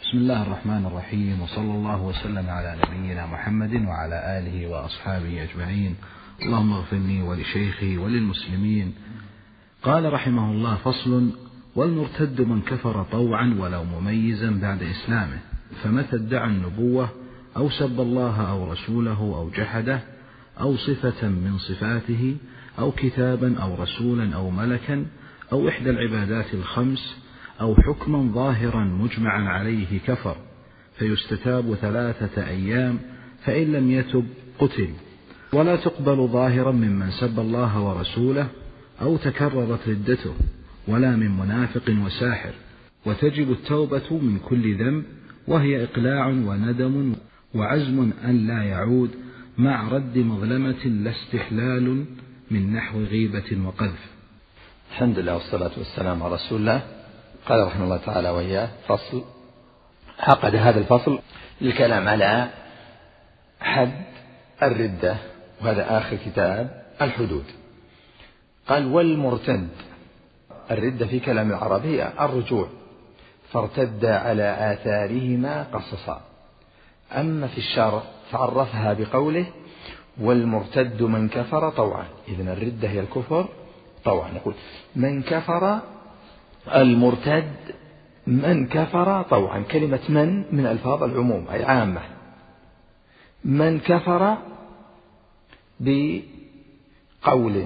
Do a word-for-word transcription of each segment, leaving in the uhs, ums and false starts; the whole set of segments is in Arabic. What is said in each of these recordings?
بسم الله الرحمن الرحيم، وصلى الله وسلم على نبينا محمد وعلى آله وأصحابه أجمعين. اللهم اغفر لي ولشيخي وللمسلمين. قال رحمه الله: فصل: والمرتد من كفر طوعا ولو مميزا بعد إسلامه، فمتى ادعى النبوة أو سب الله أو رسوله أو جحده أو صفة من صفاته أو كتابا أو رسولا أو ملكا أو إحدى العبادات الخمس أو حكما ظاهرا مجمعا عليه كفر، فيستتاب ثلاثة أيام، فإن لم يتب قتل. ولا تقبل ظاهرا ممن سب الله ورسوله أو تكررت ردته، ولا من منافق وساحر. وتجب التوبة من كل ذنب، وهي إقلاع وندم وعزم أن لا يعود، مع رد مظلمة لا استحلال من نحو غيبة وقذف. الحمد لله والصلاة والسلام على رسول الله. قال رحمه الله تعالى وإياه: فصل. عقد هذا الفصل للكلام على حد الردة، وهذا آخر كتاب الحدود. قال: والمرتد. الردة في كلام العرب هي الرجوع، فارتد على آثارهما قصصا. أما في الشرع فعرفها بقوله: والمرتد من كفر طوعا. إذن الردة هي الكفر طوعا. يقول: من كفر، المرتد من كفر طوعا. كلمة من من ألفاظ العموم، أي عامة. من كفر بقول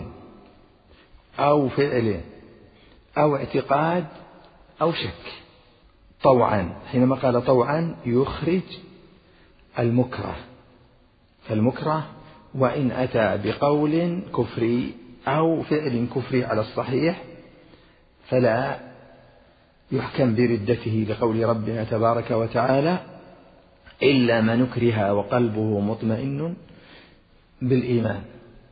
أو فعل أو اعتقاد أو شك طوعا. حينما قال طوعا يخرج المكره، فالمكره وإن أتى بقول كفري أو فعل كفري على الصحيح فلا يحكم بردته، لقول ربنا تبارك وتعالى: إلا من نكره وقلبه مطمئن بالإيمان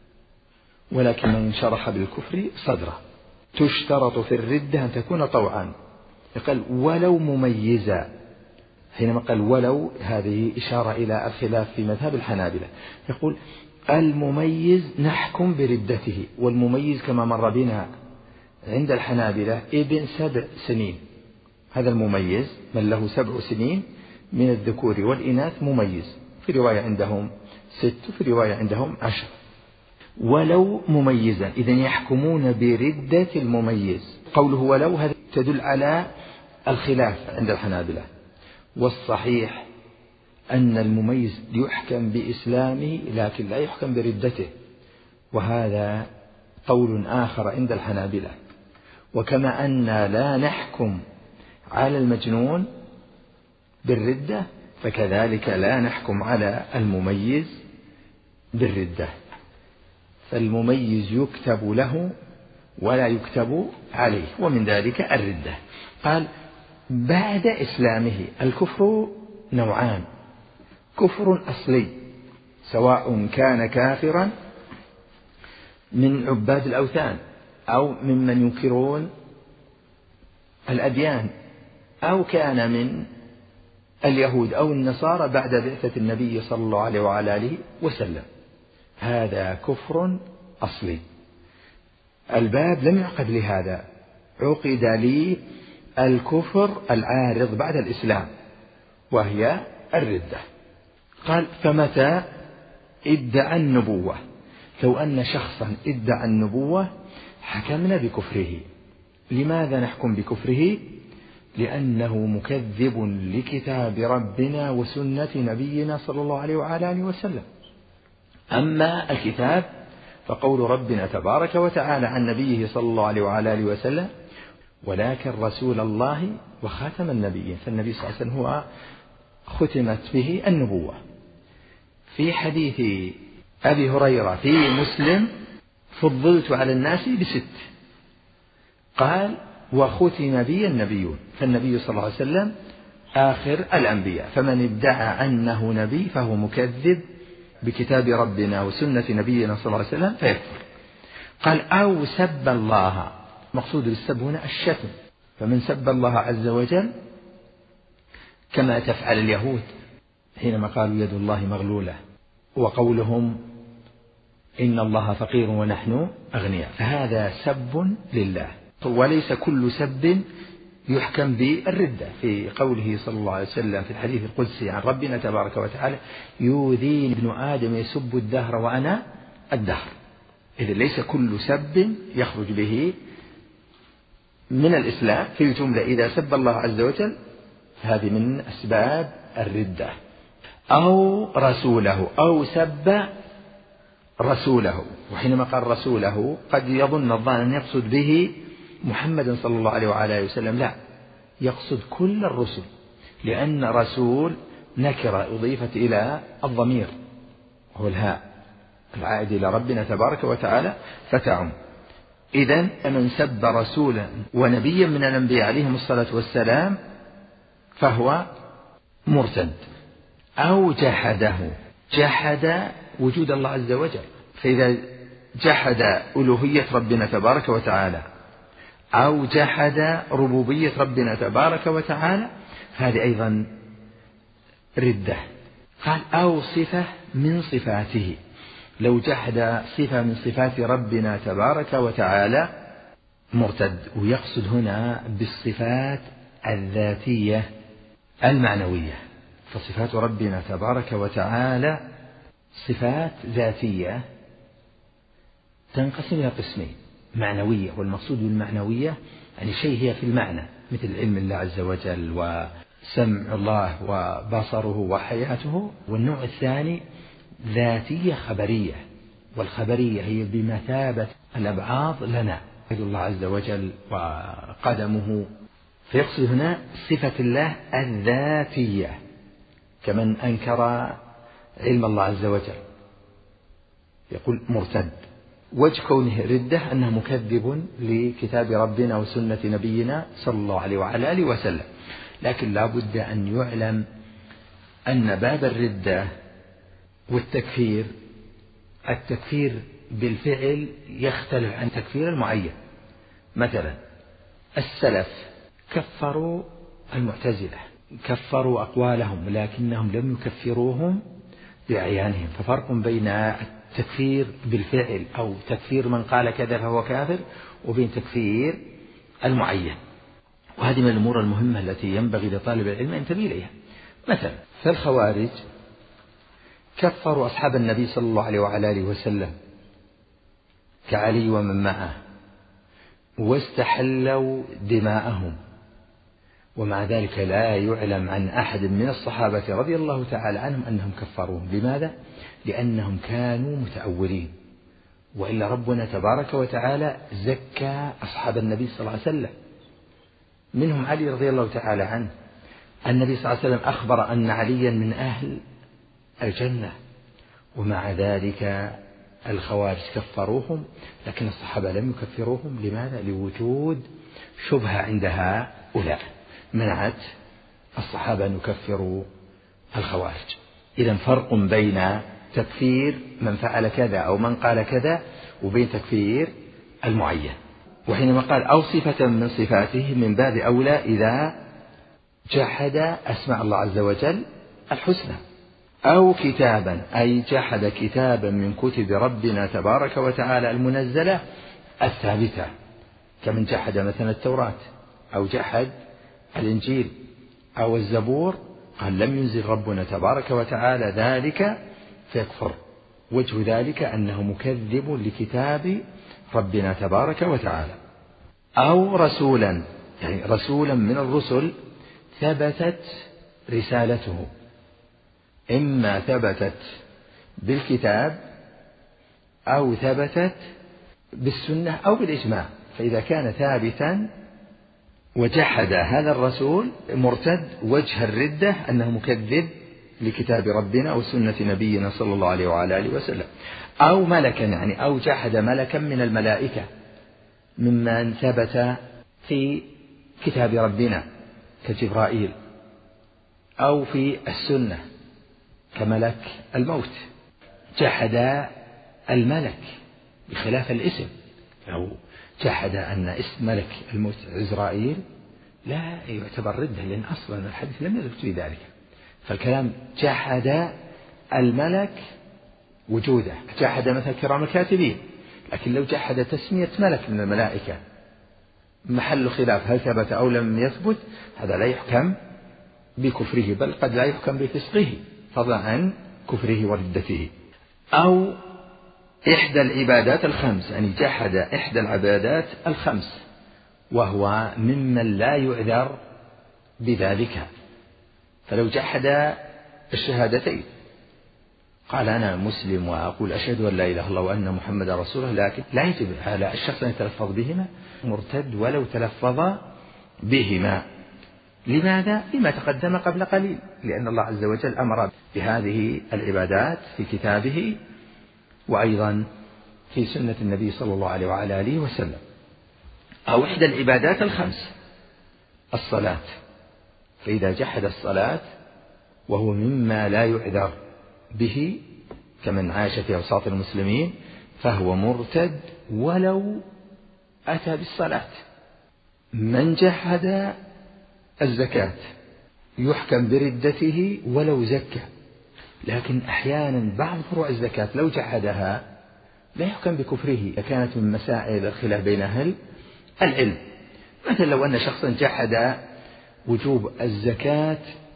ولكن من شرح بالكفر صدره. تشترط في الردة أن تكون طوعا. يقول: ولو مميزا. حينما قال ولو، هذه إشارة إلى الخلاف في مذهب الحنابلة. يقول: المميز نحكم بردته، والمميز كما مر بنا عند الحنابلة ابن سبع سنين. هذا المميز من له سبع سنين من الذكور والإناث مميز. في رواية عندهم ست، في رواية عندهم عشر. ولو مميزا، إذن يحكمون بردة المميز. قوله ولو هذا تدل على الخلاف عند الحنابلة، والصحيح أن المميز يحكم بإسلامه لكن لا يحكم بردته، وهذا قول آخر عند الحنابلة. وكما أن لا نحكم على المجنون بالردة، فكذلك لا نحكم على المميز بالردة. فالمميز يكتب له ولا يكتب عليه، ومن ذلك الردة. قال: بعد إسلامه. الكفر نوعان: كفر أصلي، سواء كان كافرا من عباد الأوثان أو ممن ينكرون الأديان، أو كان من اليهود أو النصارى بعد بعثة النبي صلى الله عليه وعلى آله وسلم. هذا كفر أصلي. الباب لم يعقد لهذا، عقد لي الكفر العارض بعد الإسلام، وهي الردة. قال: فمتى ادعى النبوة. لو أن شخصا ادعى النبوة حكمنا بكفره. لماذا نحكم بكفره؟ لأنه مكذب لكتاب ربنا وسنة نبينا صلى الله عليه وعلى آله وسلم. أما الكتاب فقول ربنا تبارك وتعالى عن نبيه صلى الله عليه وعلى آله وسلم: ولكن رسول الله وخاتم النبيين. فالنبي صلى الله عليه وسلم هو ختمت به النبوة. في حديث أبي هريرة في مسلم: فضلت على الناس بست. قال: وختم بي النبيون. فالنبي صلى الله عليه وسلم آخر الأنبياء، فمن ادعى أنه نبي فهو مكذب بكتاب ربنا وسنة نبينا صلى الله عليه وسلم فيكفر. قال: أو سب الله. مقصود بالسب هنا الشتم، فمن سب الله عز وجل كما تفعل اليهود حينما قالوا يد الله مغلولة، وقولهم إن الله فقير ونحن أغنياء، فهذا سب لله. وليس كل سب يحكم بالردة في قوله صلى الله عليه وسلم في الحديث القدسي عن ربنا تبارك وتعالى: يؤذيني ابن آدم يسب الدهر وأنا الدهر. إذن ليس كل سب يخرج به من الإسلام في الجملة إذا سب الله عز وجل، هذه من أسباب الردة. أو رسوله، أو سب رسوله. وحينما قال رسوله قد يظن الظان أن يقصد به محمد صلى الله عليه وعلى وسلم، لا، يقصد كل الرسل، لأن رسول نكرة أضيفت إلى الضمير هو الهاء العائد إلى ربنا تبارك وتعالى فتعم. إذن من سب رسولا ونبيا من الأنبياء عليهم الصلاة والسلام فهو مرتد. أو جحده، جحد وجود الله عز وجل، فإذا جحد ألوهية ربنا تبارك وتعالى أو جحد ربوبية ربنا تبارك وتعالى هذه أيضا ردة. قال: أو صفة من صفاته، لو جحد صفة من صفات ربنا تبارك وتعالى مرتد. ويقصد هنا بالصفات الذاتية المعنوية، فصفات ربنا تبارك وتعالى صفات ذاتية تنقسم إلى قسمين: معنوية، والمقصود بالمعنوية يعني شيء هي في المعنى، مثل علم الله عز وجل وسمع الله وبصره وحياته. والنوع الثاني ذاتية خبرية، والخبرية هي بمثابة الأبعاض لنا، يد الله عز وجل وقدمه. فيقصد هنا صفة الله الذاتية، كمن أنكر علم الله عز وجل يقول مرتد. وجه كونه ردة أنه مكذب لكتاب ربنا وسنة نبينا صلى الله عليه وعلى آله وسلم. لكن لا بد أن يعلم أن باب الردة والتكفير، التكفير بالفعل يختلف عن تكفير المعين. مثلا السلف كفروا المعتزلة، كفروا أقوالهم لكنهم لم يكفروهم بأعيانهم، ففرق بين التكفير بالفعل أو تكفير من قال كذا فهو كافر وبين تكفير المعين. وهذه من الأمور المهمة التي ينبغي لطالب العلم أن ينتبه إليها. مثلا فالخوارج كفروا أصحاب النبي صلى الله عليه وعلى آله وسلم كعلي ومن معه، واستحلوا دماءهم، ومع ذلك لا يعلم عن أحد من الصحابة رضي الله تعالى عنهم أنهم كفروهم. لماذا؟ لأنهم كانوا متأولين، وإلا ربنا تبارك وتعالى زكى أصحاب النبي صلى الله عليه وسلم، منهم علي رضي الله تعالى عنه. النبي صلى الله عليه وسلم أخبر أن عليا من أهل الجنة، ومع ذلك الخوارج كفروهم، لكن الصحابة لم يكفروهم. لماذا؟ لوجود شبهة عند هؤلاء منعت الصحابة أن يكفروا الخوارج. إذن فرق بين تكفير من فعل كذا أو من قال كذا وبين تكفير المعين. وحينما قال أو صفة من صفاته من باب أولى إذا جحد أسماء الله عز وجل الحسنى، أو كتابا أي جحد كتابا من كتب ربنا تبارك وتعالى المنزلة الثابتة، كمن جحد مثلا التوراة أو جحد الإنجيل أو الزبور، قال لم ينزل ربنا تبارك وتعالى ذلك فيكفر. وجه ذلك أنه مكذب لكتاب ربنا تبارك وتعالى. أو رسولا يعني رسولا من الرسل ثبتت رسالته، إما ثبتت بالكتاب أو ثبتت بالسنة أو بالإجماع. فإذا كان ثابتا وجحد هذا الرسول مرتد، وجه الردة أنه مكذب لكتاب ربنا وسنة نبينا صلى الله عليه وعلى آله وسلم. أو ملكا يعني أو جحد ملكا من الملائكة ممن ثبت في كتاب ربنا كجبرائيل، أو في السنة كملك الموت. جحد الملك بخلاف الاسم، أو جحد أن اسم ملك الموت عزرائيل لا يعتبر ردة، لأن أصلا الحديث لم يثبت في ذلك. فالكلام جحد الملك وجوده، جحد مثلا كرام الكاتبين. لكن لو جحد تسمية ملك من الملائكة محل خلاف هل ثبت أو لم يثبت، هذا لا يحكم بكفره، بل قد لا يحكم بفسقه فضلا عن كفره وردته. أو إحدى العبادات الخمس، يعني جحد إحدى العبادات الخمس وهو ممن لا يعذر بذلك، فلو جحد الشهادتين قال أنا مسلم وأقول أشهد أن لا إله إلا الله وأن محمد رسول الله، لكن لا يجب على الشخص أن يتلفظ بهما، مرتد ولو تلفظ بهما. لماذا؟ لما تقدم قبل قليل، لأن الله عز وجل أمر بهذه العبادات في كتابه وأيضا في سنة النبي صلى الله عليه وعلى آله وسلم. أو إحدى العبادات الخمس الصلاة، فإذا جحد الصلاة وهو مما لا يعذر به كمن عاش في أوساط المسلمين فهو مرتد ولو أتى بالصلاة. من جحد الزكاة يحكم بردته ولو زكى، لكن أحيانا بعض فروع الزكاة لو جحدها لا يحكم بكفره، كانت من مسائل الخلاف بين أهل العلم. مثلا لو أن شخصا جحد وجوب الزكاة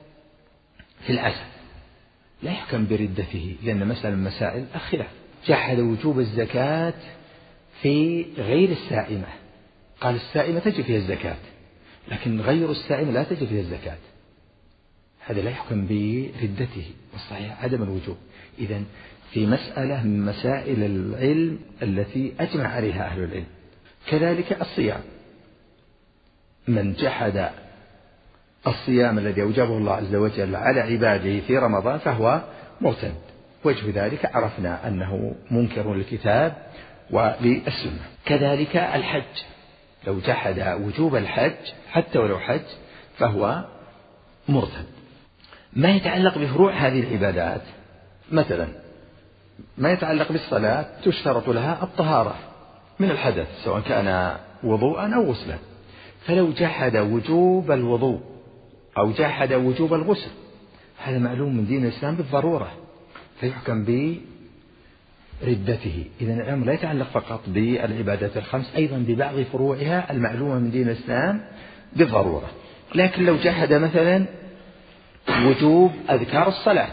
في العسل لا يحكم بردته، لأن مسألة من مسائل الخلاف. جحد وجوب الزكاة في غير السائمة، قال السائمة تجب فيها الزكاة لكن غير السائمة لا تجب فيها الزكاة، هذا لا يحكم بردته، والصحيح عدم الوجوب. إذن في مسألة من مسائل العلم التي أجمع عليها أهل العلم. كذلك الصيام، من جحد الصيام الذي أوجبه الله عز وجل على عباده في رمضان فهو مرتد، وجه ذلك عرفنا أنه منكر للكتاب وللسنة. كذلك الحج، لو جحد وجوب الحج حتى ولو حج فهو مرتد. ما يتعلق بفروع هذه العبادات، مثلا ما يتعلق بالصلاة تشترط لها الطهارة من الحدث سواء كان وضوءا أو غسلا، فلو جحد وجوب الوضوء أو جحد وجوب الغسل هذا معلوم من دين الإسلام بالضرورة فيحكم بردته. إذن الأمر لا يتعلق فقط بالعبادات الخمس، أيضا ببعض فروعها المعلومة من دين الإسلام بالضرورة. لكن لو جحد مثلا وجوب أذكار الصلاة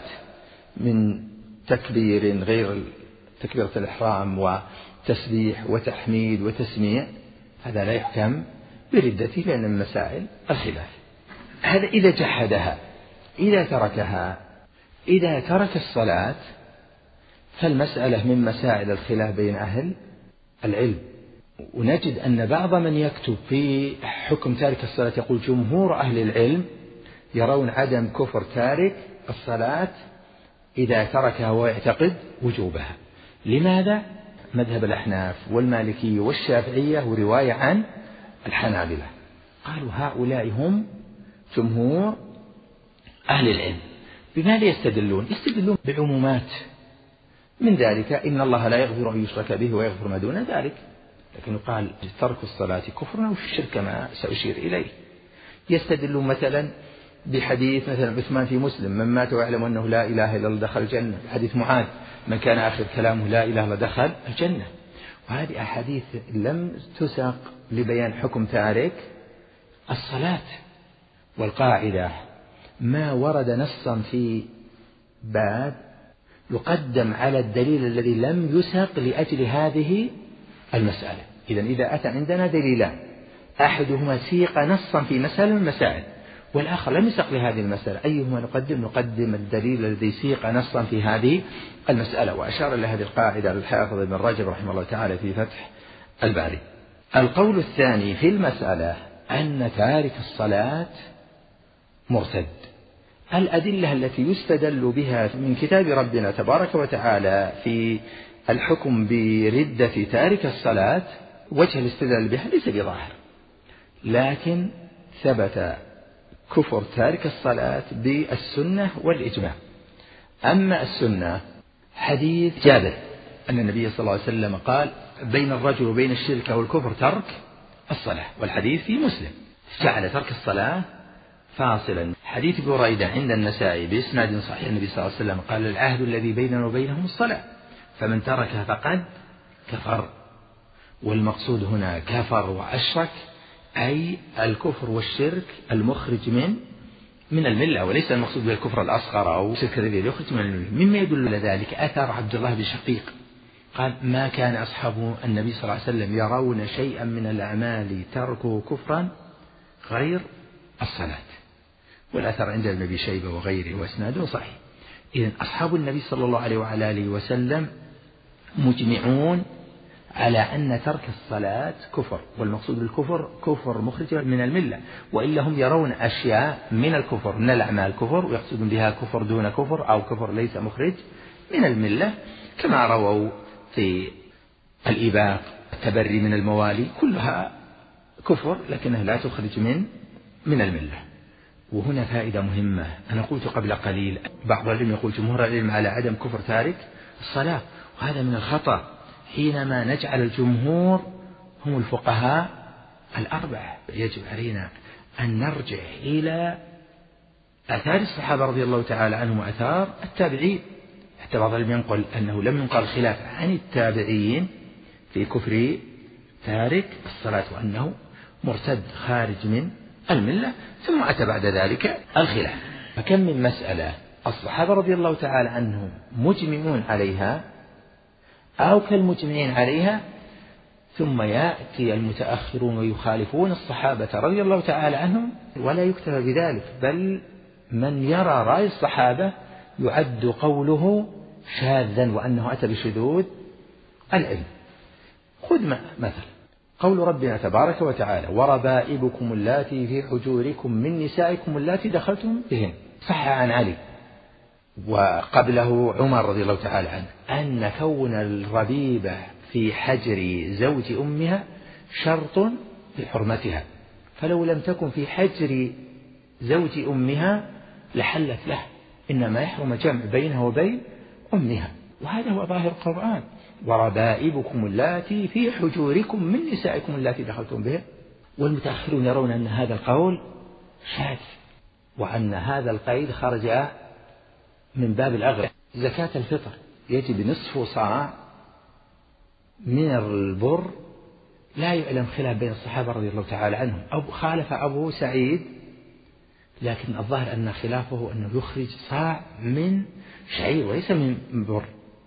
من تكبير غير تكبيرة الإحرام وتسبيح وتحميد وتسميع هذا لا يحكم بردته لأن من مسائل الخلاف. هذا إذا جحدها. إذا تركها، إذا ترك الصلاة فالمسألة من مسائل الخلاف بين أهل العلم، ونجد أن بعض من يكتب في حكم تارك الصلاة يقول جمهور أهل العلم يرون عدم كفر تارك الصلاة إذا تركها ويعتقد وجوبها. لماذا؟ مذهب الأحناف والمالكية والشافعية ورواية عن الحنابلة قالوا هؤلاء هم جمهور أهل العلم. بماذا يستدلون؟ يستدلون بعمومات، من ذلك إن الله لا يغفر أن يشرك به ويغفر ما دون ذلك، لكن قال ترك الصلاة كفر أو الشرك ما سأشير إليه. يستدلون مثلا بحديث مثلا عثمان في مسلم من مات ويعلم أنه لا إله إلا الله دخل الجنة، حديث معاذ من كان آخر كلامه لا إله إلا الله دخل الجنة. وهذه أحاديث لم تساق لبيان حكم تارك الصلاة. والقاعدة ما ورد نصا في باب يقدم على الدليل الذي لم يسق لأجل هذه المسألة. إذن إذا أتى عندنا دليلان أحدهما سيق نصا في مسألة من المسائل والآخر لم يسق لهذه المسألة، أيهما نقدم؟ نقدم الدليل الذي سيق نصا في هذه المسألة. وأشار إلى هذه القاعدة الحافظ ابن رجب رحمه الله تعالى في فتح الباري. القول الثاني في المسألة أن تارك الصلاة مرتد. الأدلة التي يستدل بها من كتاب ربنا تبارك وتعالى في الحكم بردة تارك الصلاة وجه الاستدلال بها ليس بظاهر، لكن ثبت كفر تارك الصلاة بالسنة والإجماع. أما السنة حديث جابر أن النبي صلى الله عليه وسلم قال بين الرجل وبين الشرك والكفر ترك الصلاة، والحديث في مسلم جعل ترك الصلاة فاصلا. حديث بريدة عند النسائي بإسناد صحيح النبي صلى الله عليه وسلم قال العهد الذي بيننا وبينهم الصلاة فمن تركها فقد كفر. والمقصود هنا كفر وأشرك أي الكفر والشرك المخرج من من الملة، وليس المقصود بالكفر الأصغر أو الشرك الذي يخرج من الملة. مما يدل على ذلك أثر عبد الله بن شقيق قال: ما كان أصحاب النبي صلى الله عليه وسلم يرون شيئا من الأعمال تركه كفرا غير الصلاة. والأثر عند ابن أبي شيبة وغيره وإسناده صحيح. إذن أصحاب النبي صلى الله عليه وعلى آله وسلم مجمعون على أن ترك الصلاة كفر، والمقصود بالكفر كفر مخرج من الملة، وإلا هم يرون أشياء من الكفر من الأعمال كفر، ويقصدون بها كفر دون كفر أو كفر ليس مخرج من الملة، كما رووا في الإباق التبري من الموالي، كلها كفر لكنها لا تخرج من من الملة. وهنا فائدة مهمة، أنا قلت قبل قليل بعض العلم يقول جمهور العلم على عدم كفر تارك الصلاة، وهذا من الخطأ حينما نجعل الجمهور هم الفقهاء الأربعة. يجب علينا أن نرجع إلى آثار الصحابة رضي الله تعالى عنهم وآثار التابعين، حتى بعض العلم ينقل أنه لم ينقل خلاف عن التابعين في كفر تارك الصلاة وأنه مرتد خارج من الملة، ثم أتى بعد ذلك الخلاف. فكم من مسألة الصحابة رضي الله تعالى عنهم مجمعون عليها أو كالمجمعين عليها، ثم يأتي المتأخرون ويخالفون الصحابة رضي الله تعالى عنهم، ولا يكتفى بذلك، بل من يرى رأي الصحابة يعد قوله شاذا وأنه أتى بشذوذ العلم. خذ مثل قول ربنا تبارك وتعالى: وربائبكم اللاتي في حجوركم من نسائكم اللاتي دخلتم بهن. صح عن علي وقبله عمر رضي الله تعالى عنه أن كون الربيبة في حجر زوج أمها شرط في حرمتها، فلو لم تكن في حجر زوج أمها لحلت له، إنما يحرم جمع بينها وبين أمها، وهذا هو ظاهر القرآن: وربائبكم اللاتي في حجوركم من نسائكم اللاتي دخلتم بهن. والمتأخرون يرون أن هذا القول شاذ، وأن هذا القيد خرج من باب الأغلب. زكاة الفطر يجب نصف صاع من البر، لا يعلم خلاف بين الصحابة رضي الله تعالى عنهم، أو خالف أبو سعيد، لكن الظاهر أن خلافه أنه يخرج صاع من شعير وليس من بر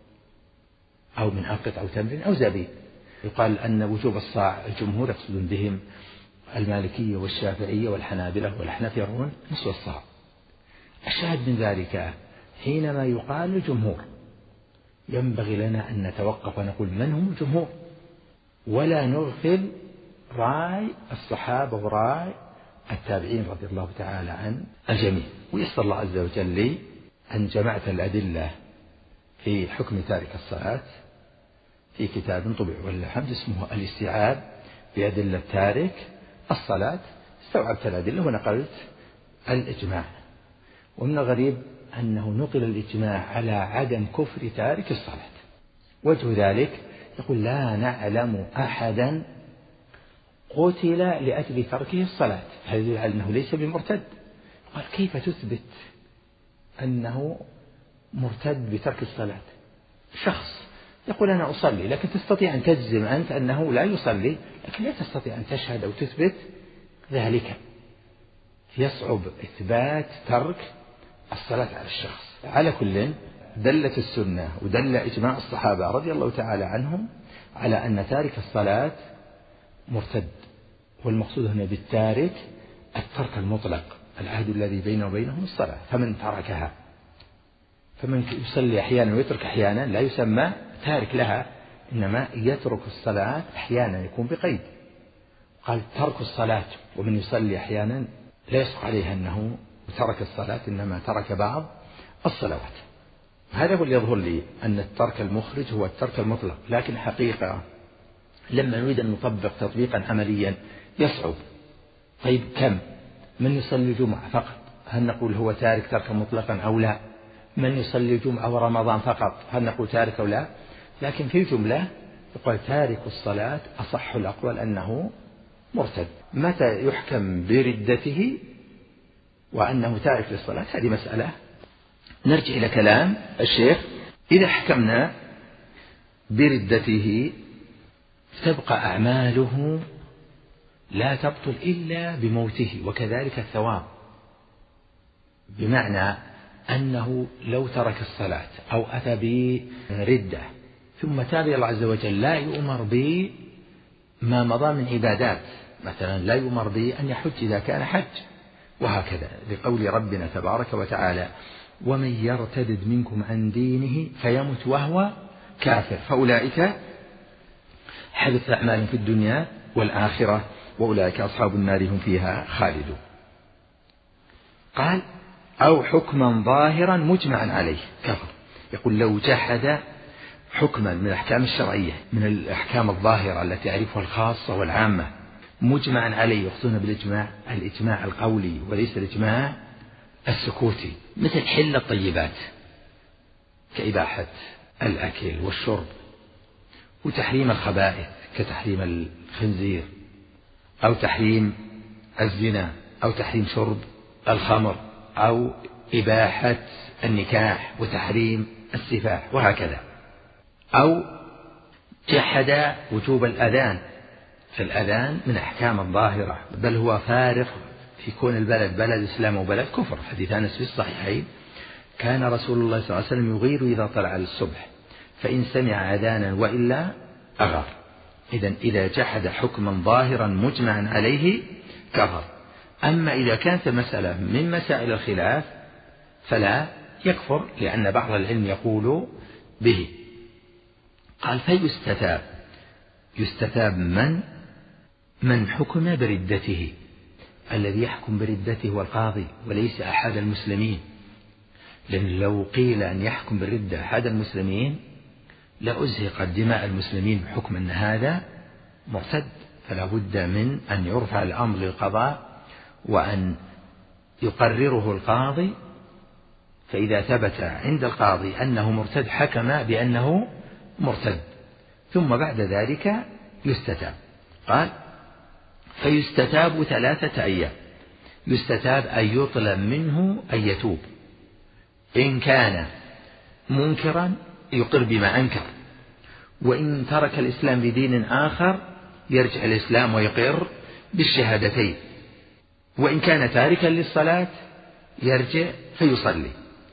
أو من أقط أو تمر أو زبيب. يقال أن وجوب الصاع الجمهور يقصدون بهم المالكية والشافعية والحنابلة والأحناف يرون نصف الصاع. الشاهد من ذلك حينما يقال الجمهور ينبغي لنا أن نتوقف ونقول من هم الجمهور، ولا نغفل راي الصحابة وراي التابعين رضي الله تعالى عن الجميع. ويسر الله عز وجل لي أن جمعت الأدلة في حكم تارك الصلاة في كتاب طبع ولله الحمد اسمه الاستيعاب بأدلة تارك الصلاة. استوعبت الأدلة ونقلت الإجماع، ومن الغريب أنه نقل الإجماع على عدم كفر تارك الصلاة. وجه ذلك يقول: لا نعلم أحدا قتل لأجل تركه الصلاة، هذا يدل على أنه ليس بمرتد. قال: كيف تثبت أنه مرتد بترك الصلاة؟ شخص يقول أنا أصلي، لكن تستطيع أن تجزم أنت أنه لا يصلي، لكن لا تستطيع أن تشهد أو تثبت ذلك. يصعب إثبات ترك الصلاة على الشخص. على كل دلت السنة ودل إجماع الصحابة رضي الله تعالى عنهم على أن تارك الصلاة مرتد، والمقصود هنا بالتارك الترك المطلق، العهد الذي بينه وبينهم الصلاة. فمن تركها، فمن يصلي أحيانا ويترك أحيانا لا يسمى تارك لها، إنما يترك الصلاة أحيانا يكون بقيد. قال: ترك الصلاة ومن يصلي أحيانا لا يسقط عليه أنه ترك الصلاة، إنما ترك بعض الصلوات. هذا هو اللي يظهر لي أن الترك المخرج هو الترك المطلق، لكن حقيقة لما نريد أن نطبق تطبيقا عمليا يصعب. طيب كم من يصلي الجمعة فقط، هل نقول هو تارك تركا مطلقا أو لا؟ من يصلي الجمعة ورمضان فقط، هل نقول تارك أو لا؟ لكن في الجملة يقول تارك الصلاة أصح الأقوال أنه مرتد. متى يحكم بردته وأنه تارك للصلاة؟ هذه مسألة نرجع إلى كلام الشيخ. إذا حكمنا بردته تبقى أعماله لا تبطل إلا بموته، وكذلك الثواب، بمعنى أنه لو ترك الصلاة أو أتى بردة ثم تاب الله عز وجل لا يؤمر بما مضى من عبادات، مثلا لا يؤمر بأن يحج إذا كان حج، وهكذا لقول ربنا تبارك وتعالى: ومن يرتد منكم عن دينه فيمت وهو كافر فأولئك حبطت أعمالهم في الدنيا والآخرة وأولئك أصحاب النار هم فيها خالدون. قال: أو حكما ظاهرا مجمعا عليه كفر. يقول: لو جحد حكما من الأحكام الشرعية من الأحكام الظاهرة التي يعرفها الخاصة والعامة مجمعا عليه، يقصدون بالإجماع الإجماع القولي وليس الإجماع السكوتي، مثل حل الطيبات كإباحة الأكل والشرب، وتحريم الخبائث كتحريم الخنزير، أو تحريم الزنا، أو تحريم شرب الخمر، أو إباحة النكاح وتحريم السفاح، وهكذا. أو جحد وجوب الأذان، فالأذان من أحكام الظاهرة، بل هو فارق في كون البلد بلد إسلام وبلد كفر. حديث أنس في الصحيحين: كان رسول الله صلى الله عليه وسلم يغير إذا طلع الصبح فإن سمع أذانا وإلا أغار. إذن إذا جحد حكما ظاهرا مجمعا عليه كفر. أما إذا كانت المسألة من مسائل الخلاف فلا يكفر، لأن بعض العلم يقول به. قال: فيستتاب، يستتاب من من حكم بردته. الذي يحكم بردته هو القاضي وليس أحد المسلمين، لأن لو قيل أن يحكم بالردة أحد المسلمين لأزهقت دماء المسلمين بحكم أن هذا مرتد، فلا بد من أن يرفع الأمر للقضاء وأن يقرره القاضي، فإذا ثبت عند القاضي أنه مرتد حكم بأنه مرتد، ثم بعد ذلك يستتاب. قال: فيستتاب ثلاثة أيام. يستتاب أن يطلب منه أن يتوب، إن كان منكرا يقر بما أنكر، وإن ترك الإسلام بدين آخر يرجع الإسلام ويقر بالشهادتين، وإن كان تاركا للصلاة يرجع فيصلي.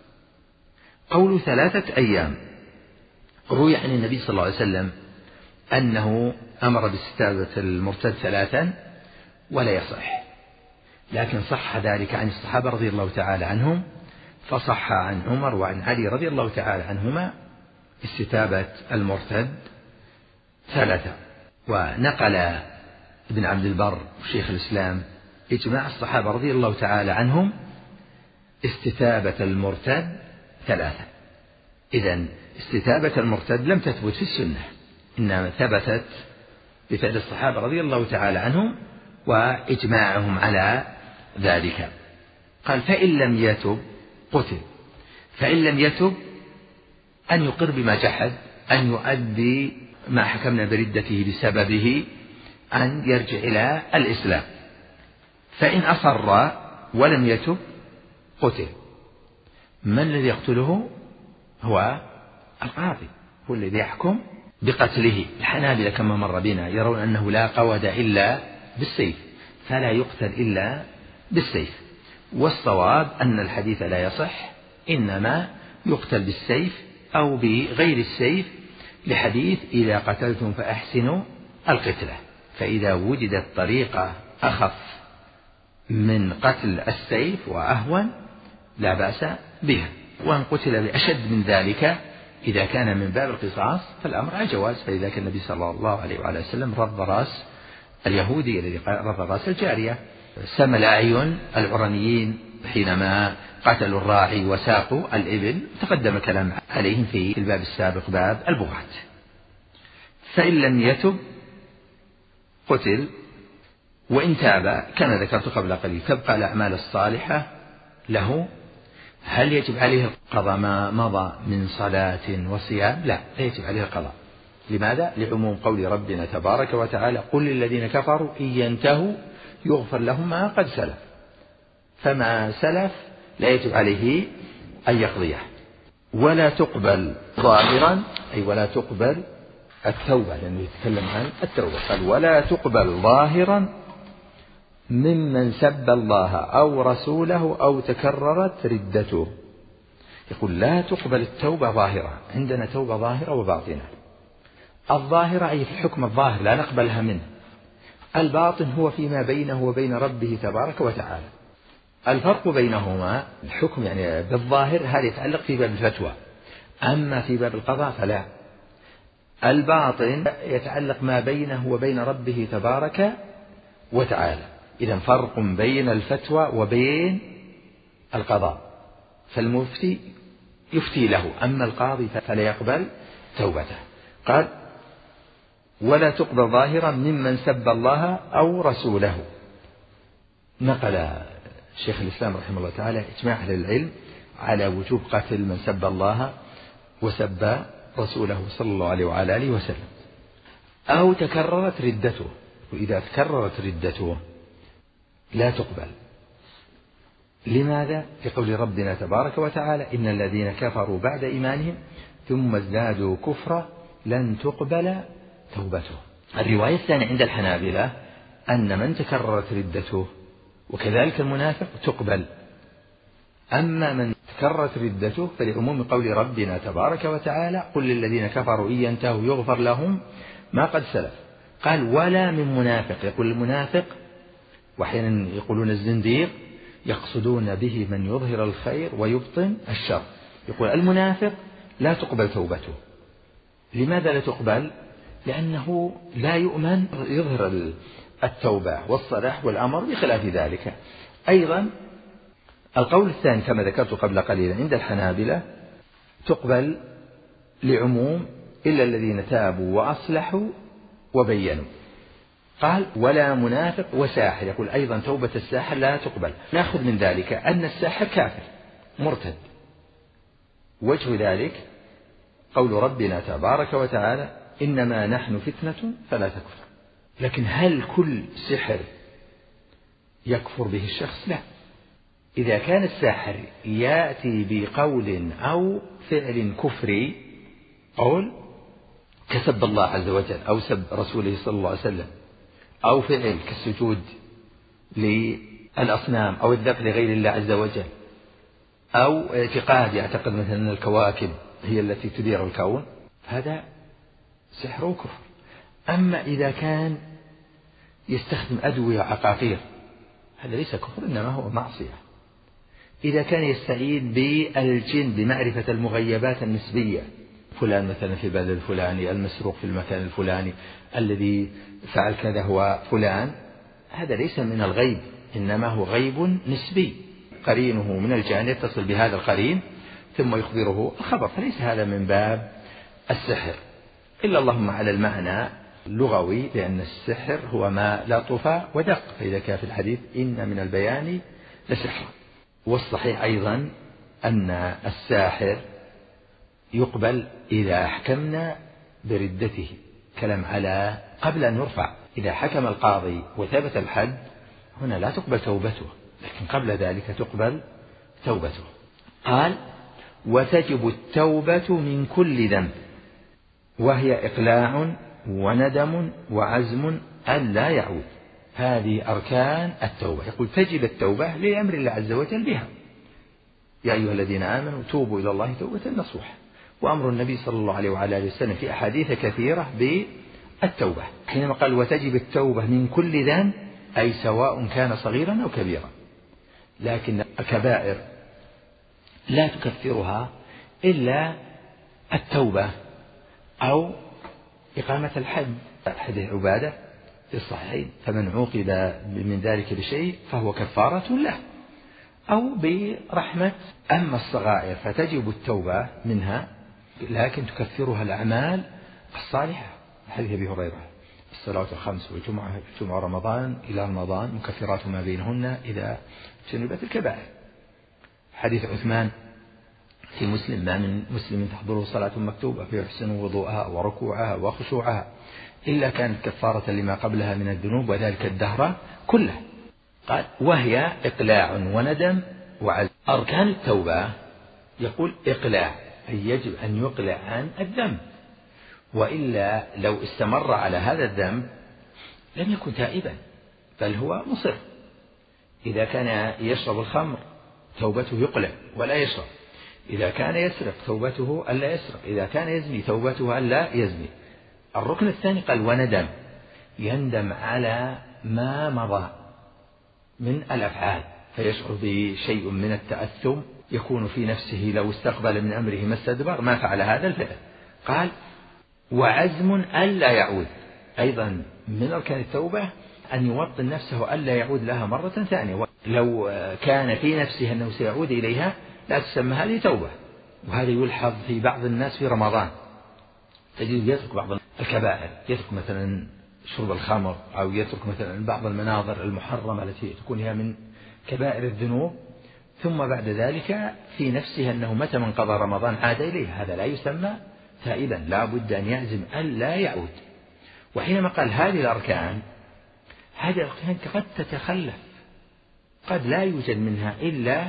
قول ثلاثة أيام روي عن النبي صلى الله عليه وسلم أنه أمر باستتابة المرتد ثلاثا ولا يصح، لكن صح ذلك عن الصحابة رضي الله تعالى عنهم، فصح عن عمر وعن علي رضي الله تعالى عنهما استتابة المرتد ثلاثة. ونقل ابن عبد البر وشيخ الإسلام إجماع الصحابة رضي الله تعالى عنهم استتابة المرتد ثلاثة. إذن استتابة المرتد لم تثبت في السنة، إنما ثبتت بفعل الصحابة رضي الله تعالى عنهم وإجماعهم على ذلك. قال: فإن لم يتب قتل. فإن لم يتب أن يقر بما جحد، أن يؤدي ما حكمنا بردته بسببه، أن يرجع إلى الإسلام. فإن أصر ولم يتب قتل. من الذي يقتله؟ هو القاضي، هو الذي يحكم بقتله. الحنابلة كما مر بنا يرون أنه لا قود إلا بالسيف، فلا يقتل إلا بالسيف، والصواب أن الحديث لا يصح، إنما يقتل بالسيف أو بغير السيف، لحديث: إذا قتلتم فأحسنوا القتلة. فإذا وجدت طريقة أخف من قتل السيف وأهون لا بأس بها، وأن قتل بأشد من ذلك إذا كان من باب القصاص فالأمر على جواز. فإذا كان النبي صلى الله عليه وعلى وسلم رض رأس اليهودي الذي رض رأس الجارية، سمى الأعين العرنيين حينما قتلوا الراعي وساقوا الإبل، تقدم الكلام عليهم في الباب السابق باب البغاة. فإن لم يتب قتل، وإن تاب كان ذكرت قبل قليل تبقى الأعمال الصالحة له. هل يجب عليه القضاء ما مضى من صلاة وصيام؟ لا، لا يجب عليه القضاء. لماذا؟ لعموم قول ربنا تبارك وتعالى: قل للذين كفروا إن ينتهوا يغفر لهم ما قد سلف. فما سلف لا يجب عليه أن يقضيه. ولا تقبل ظاهرا، أي ولا تقبل التوبة، لأنه يتكلم عن التوبة. قال: ولا تقبل ظاهرا ممن سب الله أو رسوله أو تكررت ردته. يقول لا تقبل التوبة ظاهرة، عندنا توبة ظاهرة وباطنة. الظاهرة أي في الحكم الظاهر لا نقبلها منه، الباطن هو فيما بينه وبين ربه تبارك وتعالى. الفرق بينهما الحكم يعني بالظاهر هذا يتعلق في باب الفتوى، أما في باب القضاء فلا. الباطن يتعلق ما بينه وبين ربه تبارك وتعالى. إذن فرق بين الفتوى وبين القضاء، فالمفتي يفتي له، أما القاضي فلا يقبل توبته. قال ولا تقبل ظاهرا ممن سب الله أو رسوله. نقل شيخ الإسلام رحمه الله تعالى إجماع أهل العلم على وجوب قتل من سب الله وسب رسوله صلى الله عليه وعلى آله وسلم. أو تكررت ردته، وإذا تكررت ردته لا تقبل. لماذا؟ لقول ربنا تبارك وتعالى إن الذين كفروا بعد إيمانهم ثم ازدادوا كفرا لن تقبل توبته. الرواية الثانية عند الحنابلة أن من تكررت ردته وكذلك المنافق تقبل، أما من تكررت ردته فلعموم قول ربنا تبارك وتعالى قل للذين كفروا إن ينتهوا يغفر لهم ما قد سلف. قال ولا من منافق. يقول المنافق، وأحيانا يقولون الزنديق، يقصدون به من يظهر الخير ويبطن الشر. يقول المنافق لا تقبل توبته. لماذا لا تقبل؟ لأنه لا يؤمن يظهر التوبة والصلاح والأمر بخلاف ذلك. أيضا القول الثاني كما ذكرت قبل قليل عند الحنابلة تقبل لعموم إلا الذين تابوا وأصلحوا وبينوا. قال ولا منافق وساحر. يقول أيضا توبة الساحر لا تقبل. نأخذ من ذلك أن الساحر كافر مرتد. وجه ذلك قول ربنا تبارك وتعالى إنما نحن فتنة فلا تكفر. لكن هل كل سحر يكفر به الشخص؟ لا. إذا كان الساحر يأتي بقول أو فعل كفري، قول كسب الله عز وجل أو سب رسوله صلى الله عليه وسلم، أو فعل كالسجود للأصنام أو الذبح لغير الله عز وجل، أو اعتقاد يعتقد مثلا أن الكواكب هي التي تدير الكون، هذا سحر وكفر. أما إذا كان يستخدم أدوية عقاقير هذا ليس كفر إنما هو معصية. إذا كان يستعين بالجن بمعرفة المغيبات النسبية، فلان مثلا في البلد الفلاني، المسروق في المكان الفلاني، الذي فعل كذا هو فلان، هذا ليس من الغيب إنما هو غيب نسبي، قرينه من الجان يتصل بهذا القرين ثم يخبره الخبر، فليس هذا من باب السحر إلا اللهم على المعنى اللغوي، لأن السحر هو ما لا طفى ودق، فإذا كان في الحديث إن من البيان لسحرا. والصحيح أيضا أن الساحر يقبل إذا حكمنا بردته، كلام على قبل أن يرفع. إذا حكم القاضي وثبت الحد هنا لا تقبل توبته، لكن قبل ذلك تقبل توبته. قال وتجب التوبة من كل ذنب، وهي إقلاع وندم وعزم أن لا يعود. هذه أركان التوبة. يقول تجب التوبة لأمر الله عز وجل بها، يا أيها الذين آمنوا توبوا إلى الله توبة نصوحا. وأمر النبي صلى الله عليه وعلى آله وسلم في أحاديث كثيرة بالتوبة، حينما قال وتجب التوبة من كل ذنب أي سواء كان صغيرا أو كبيرا. لكن الكبائر لا تكفرها إلا التوبة أو إقامة الحد. حديث عبادة في الصحيحين فمن عوقب من ذلك بشيء فهو كفارة له أو برحمة. أما الصغائر فتجب التوبة منها، لكن تكفرها الأعمال الصالحة. حديث أبي هريرة الصلاة الخمس والجمعة جمعة رمضان إلى رمضان مكفرات ما بينهن إذا جنبت الكبائر. حديث عثمان في مسلم ما من مسلم تحضره صلاة مكتوبة فيحسن وضوءها وركوعها وخشوعها إلا كانت كفارة لما قبلها من الذنوب وذلك الدهر كله. قال وهي إقلاع وندم وعزم. أركان التوبة يقول إقلاع أي يجب أن يقلع عن الذنب، وإلا لو استمر على هذا الذنب لم يكن تائبا بل هو مصر. إذا كان يشرب الخمر توبته يقلع ولا يشرب. إذا كان يسرق توبته ألا يسرق. إذا كان يزني توبته ألا يزني. الركن الثاني قال وندم، يندم على ما مضى من الأفعال فيشعر بشيء من التأثم يكون في نفسه لو استقبل من أمره ما استدبر ما فعل هذا الفعل. قال وعزم ألا يعود، أيضا من أركان التوبة أن يوطن نفسه ألا يعود لها مرة ثانية. لو كان في نفسه أنه سيعود إليها لا تسمى هذه توبة. وهذا يلحظ في بعض الناس في رمضان، تجد يترك بعض الكبائر، يترك مثلا شرب الخمر أو يترك مثلا بعض المناظر المحرمة التي تكون هي من كبائر الذنوب، ثم بعد ذلك في نفسه أنه متى من قضى رمضان عاد إليه. هذا لا يسمى تائبا، لا بد أن يعزم ألا يعود. وحينما قال هذه الأركان، هذه الأركان قد تتخلف، قد لا يوجد منها إلا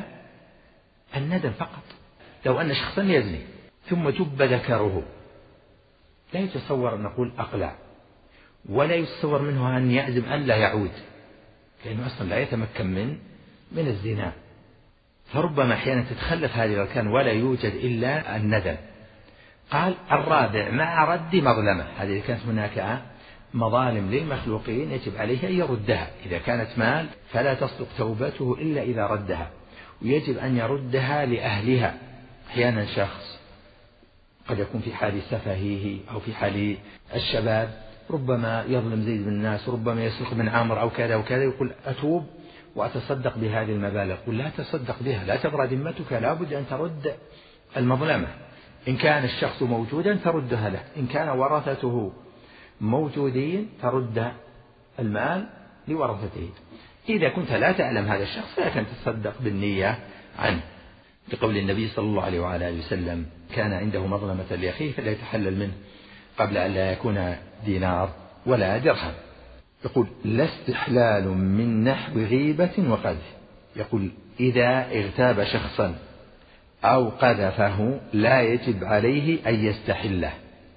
الندم فقط. لو أن شخصا يزني ثم جب ذكره لا يتصور أن نقول أقلع، ولا يتصور منه أن يعزم أن لا يعود، لأنه أصلا لا يتمكن من من الزنا. فربما أحيانا تتخلف هذه الأركان ولا يوجد إلا الندم. قال الرابع مع رد مظلمة، هذه كانت هناك مظالم للمخلوقين يجب عليه أن يردها. إذا كانت مال فلا تصدق توبته إلا إذا ردها، ويجب أن يردها لأهلها. أحيانا شخص قد يكون في حال سفهه أو في حال الشباب، ربما يظلم زيد بن الناس، ربما يسرق من عامر أو كذا وكذا، يقول أتوب وأتصدق بهذه المبالغ. قل لا تصدق بها، لا تبرى ذمتك، لا بد أن ترد المظلمة. إن كان الشخص موجودا تردها له، إن كان ورثته موجودين ترد المال لورثته. إذا كنت لا تعلم هذا الشخص فلا تتصدق بالنية عنه، لقول النبي صلى الله عليه وعلى آله وسلم كان عنده مظلمة لأخيه فلا يتحلل منه قبل أن لا يكون دينار ولا درهم. يقول لا استحلال من نحو غيبة وقذف. يقول إذا اغتاب شخصا أو قذفه لا يجب عليه أن يستحله.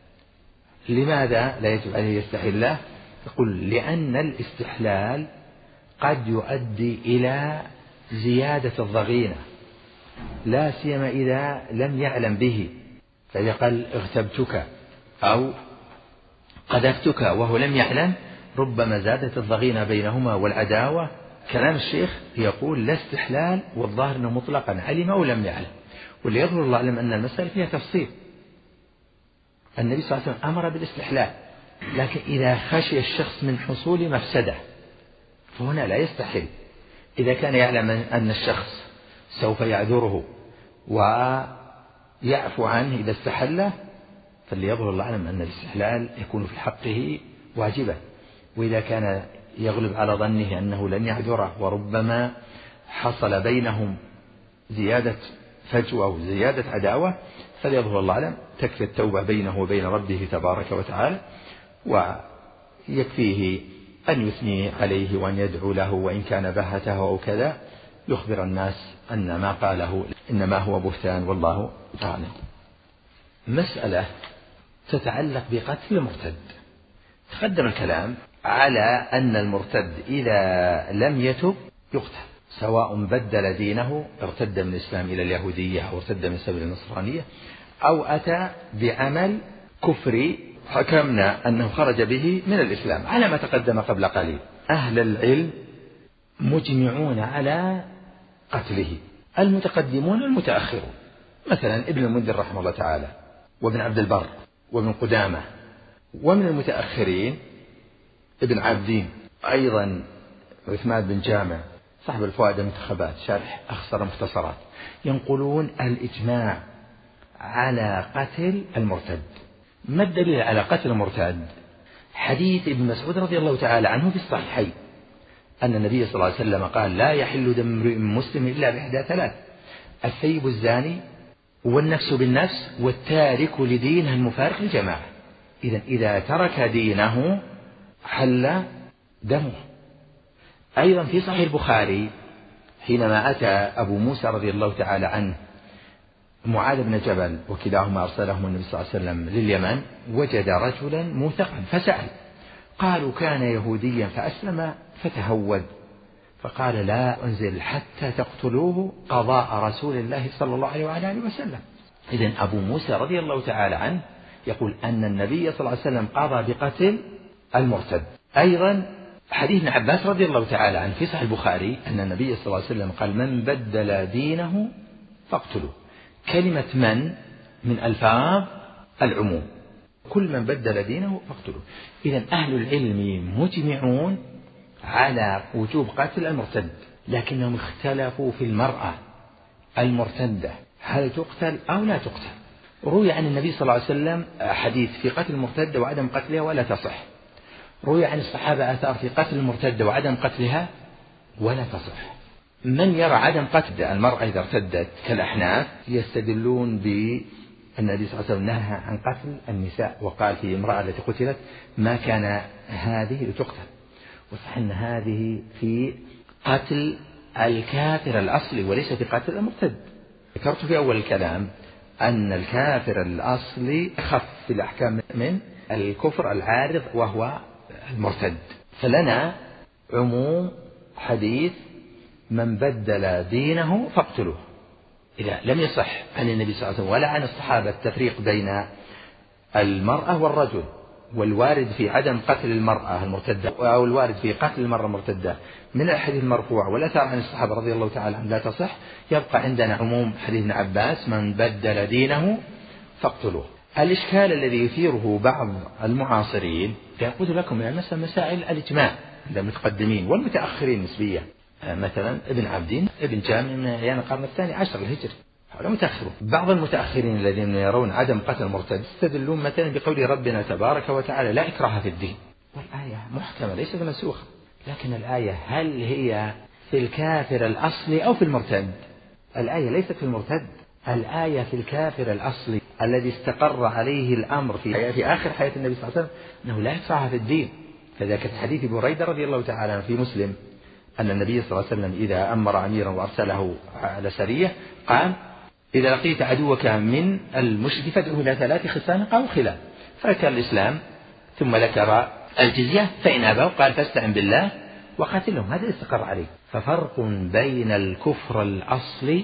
لماذا لا يجب عليه يستحله؟ يقول لأن الاستحلال قد يؤدي إلى زيادة الضغينة، لا سيما إذا لم يعلم به. فإذا قال اغتبتك أو قذفتك وهو لم يعلم ربما زادت الضغينة بينهما والعداوة. كلام الشيخ يقول لا استحلال، والظاهر أنه مطلقا علم أو لم يعلم. واللي يظهر الله أعلم أن المسألة فيها تفصيل. النبي صلى الله عليه وسلم أمر بالاستحلال، لكن إذا خشي الشخص من حصول مفسدة فهنا لا يستحل. إذا كان يعلم أن الشخص سوف يعذره ويعفو عنه إذا استحله، فليظهر الله أعلم أن الاستحلال يكون في حقه واجبا. وإذا كان يغلب على ظنه أنه لن يعذره وربما حصل بينهم زيادة فجوة وزيادة عداوة، فليظهر الله أعلم تكفي التوبة بينه وبين ربه تبارك وتعالى، ويكفيه أن يثني عليه وأن يدعو له، وإن كان بهته أو كذا يخبر الناس أن ما قاله إنما هو بهتان، والله أعلم. مسألة تتعلق بقتل المرتد. تقدم الكلام على أن المرتد إذا لم يتب يقتل، سواء بدل دينه ارتد من الإسلام إلى اليهودية أو ارتد من سبيل النصرانية أو أتى بعمل كفري حكمنا أنه خرج به من الإسلام على ما تقدم قبل قليل. أهل العلم مجمعون على قتله، المتقدمون والمتأخرون، مثلا ابن المنذر رحمه الله تعالى وابن عبد البر وابن قدامة، ومن المتأخرين ابن عابدين، أيضا عثمان بن جامع صاحب الفوائد المنتخبات شارح أخصر مختصرات، ينقلون الإجماع على قتل المرتد. ما الدليل على قتل المرتد؟ حديث ابن مسعود رضي الله تعالى عنه في الصحيحين أن النبي صلى الله عليه وسلم قال لا يحل دم امرئ مسلم إلا بإحدى ثلاث: الثيب الزاني والنفس بالنفس والتارك لدينه المفارق للجماعة. إذن إذا ترك دينه حل دمه. أيضا في صحيح البخاري حينما أتى أبو موسى رضي الله تعالى عنه معاذ بن جبل وكلاهما أرسلهم النبي صلى الله عليه وسلم لليمن، وجد رجلا موثقا فسأل، قالوا كان يهوديا فأسلم فتهود، فقال لا أنزل حتى تقتلوه قضاء رسول الله صلى الله عليه وعلى آله وسلم. إذن أبو موسى رضي الله تعالى عنه يقول أن النبي صلى الله عليه وسلم قضى بقتل المرتد. أيضا حديث ابن عباس رضي الله تعالى عنه في صحيح البخاري أن النبي صلى الله عليه وسلم قال من بدل دينه فاقتلوه. كلمة من من ألفاظ العموم، كل من بدل دينه فاقتلوه. إذن أهل العلم مجمعون على وجوب قتل المرتد، لكنهم اختلفوا في المرأة المرتدة هل تقتل أو لا تقتل. روي عن النبي صلى الله عليه وسلم حديث في قتل المرتدة وعدم قتلها ولا تصح. روي عن الصحابة آثار في قتل المرتدة وعدم قتلها ولا تصح. من يرى عدم قتل المرأة إذا ارتدت كالأحناف يستدلون بالنبي صلى الله عليه وسلم نهى عن قتل النساء، وقال في امرأة التي قتلت ما كان هذه لتقتل، وصح أن هذه في قتل الكافر الأصلي وليس في قتل المرتد. ذكرت في أول الكلام أن الكافر الأصلي أخف في الأحكام من الكفر العارض وهو المرتد. فلنا عموم حديث من بدل دينه فاقتلوه. إذا لم يصح عن النبي صلى الله عليه وسلم ولا عن الصحابة التفريق بين المرأة والرجل، والوارد في عدم قتل المرأة المرتدة أو الوارد في قتل المرأة المرتدة من الحديث المرفوع ولا ترى عن الصحابة رضي الله تعالى عنهم لا تصح، يبقى عندنا عموم حديث ابن عباس من بدل دينه فاقتلوه. الإشكال الذي يثيره بعض المعاصرين يقول لكم يعني مثلا مسائل الإجماع عند المتقدمين والمتأخرين نسبيا، مثلا ابن عبدين ابن جامع من أيام القرن الثاني عشر الهجري هؤلاء متأخرون. بعض المتأخرين الذين يرون عدم قتل المرتد يستدلون مثلا بقول ربنا تبارك وتعالى لا إكراه في الدين، والآية محكمة ليست منسوخة، لكن الآية هل هي في الكافر الأصلي أو في المرتد؟ الآية ليست في المرتد، الآية في الكافر الأصلي الذي استقر عليه الأمر في, في آخر حياة النبي صلى الله عليه وسلم أنه لا إكراه في الدين. فذلك في حديث بريدة رضي الله تعالى عنه في مسلم أن النبي صلى الله عليه وسلم إذا أمر أميرا وأرسله على سرية قال إذا لقيت عدوك من المشرك فادعه إلى ثلاث خصال أو خلال، فذكر الإسلام ثم ذكر الجزية فإن أبوا قال فاستعن بالله وقاتلهم، هذا استقر عليه. ففرق بين الكفر الأصلي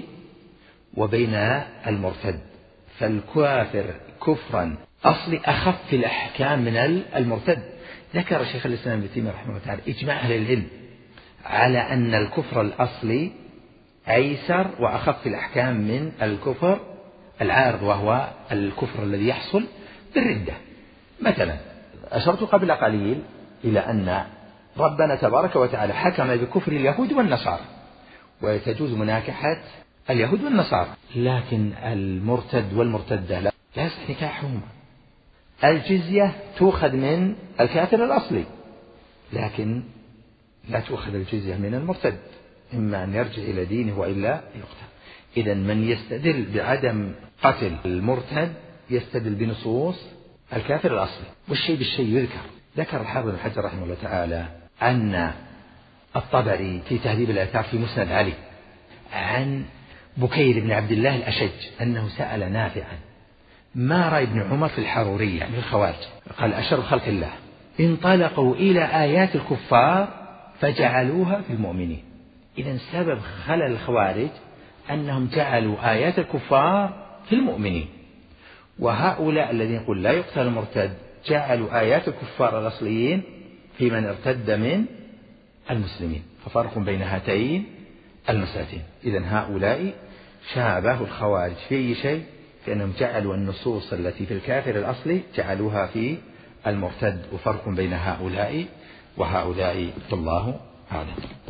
وبين المرتد، فالكافر كفرا أصلي أخف في الأحكام من المرتد. ذكر شيخ الإسلام ابن تيمية رحمه الله تعالى إجماع أهل العلم على أن الكفر الأصلي أيسر وأخف في الأحكام من الكفر العارض وهو الكفر الذي يحصل بالردة. مثلا أشرت قبل قليل إلى أن ربنا تبارك وتعالى حكم بكفر اليهود والنصارى وتجوز مناكحة اليهود والنصارى، لكن المرتد والمرتدة لا يصح نكاحهما. الجزية تؤخذ من الكافر الأصلي لكن لا تؤخذ الجزية من المرتد، إما أن يرجع إلى دينه وإلا يقتل. إذا من يستدل بعدم قتل المرتد يستدل بنصوص الكافر الأصلي، والشيء بالشيء يذكر. ذكر الحافظ بن حجر رحمه الله تعالى أن الطبري في تهذيب الآثار في مسند علي عن بكير بن عبد الله الأشج أنه سأل نافعا ما رأي ابن عمر في الحرورية من الخوارج؟ قال أشر خلق الله انطلقوا إلى آيات الكفار فجعلوها في المؤمنين. إذن سبب خلل الخوارج أنهم جعلوا آيات الكفار في المؤمنين، وهؤلاء الذين يقول لا يقتل المرتد جعلوا آيات الكفار الأصليين في من ارتد من المسلمين. ففرق بين هاتين المسألتين. إذن هؤلاء شابهوا الخوارج في أي شيء؟ في أنهم جعلوا النصوص التي في الكافر الأصلي جعلوها في المرتد، وفرق بين هؤلاء وهؤلاء الله أعلم.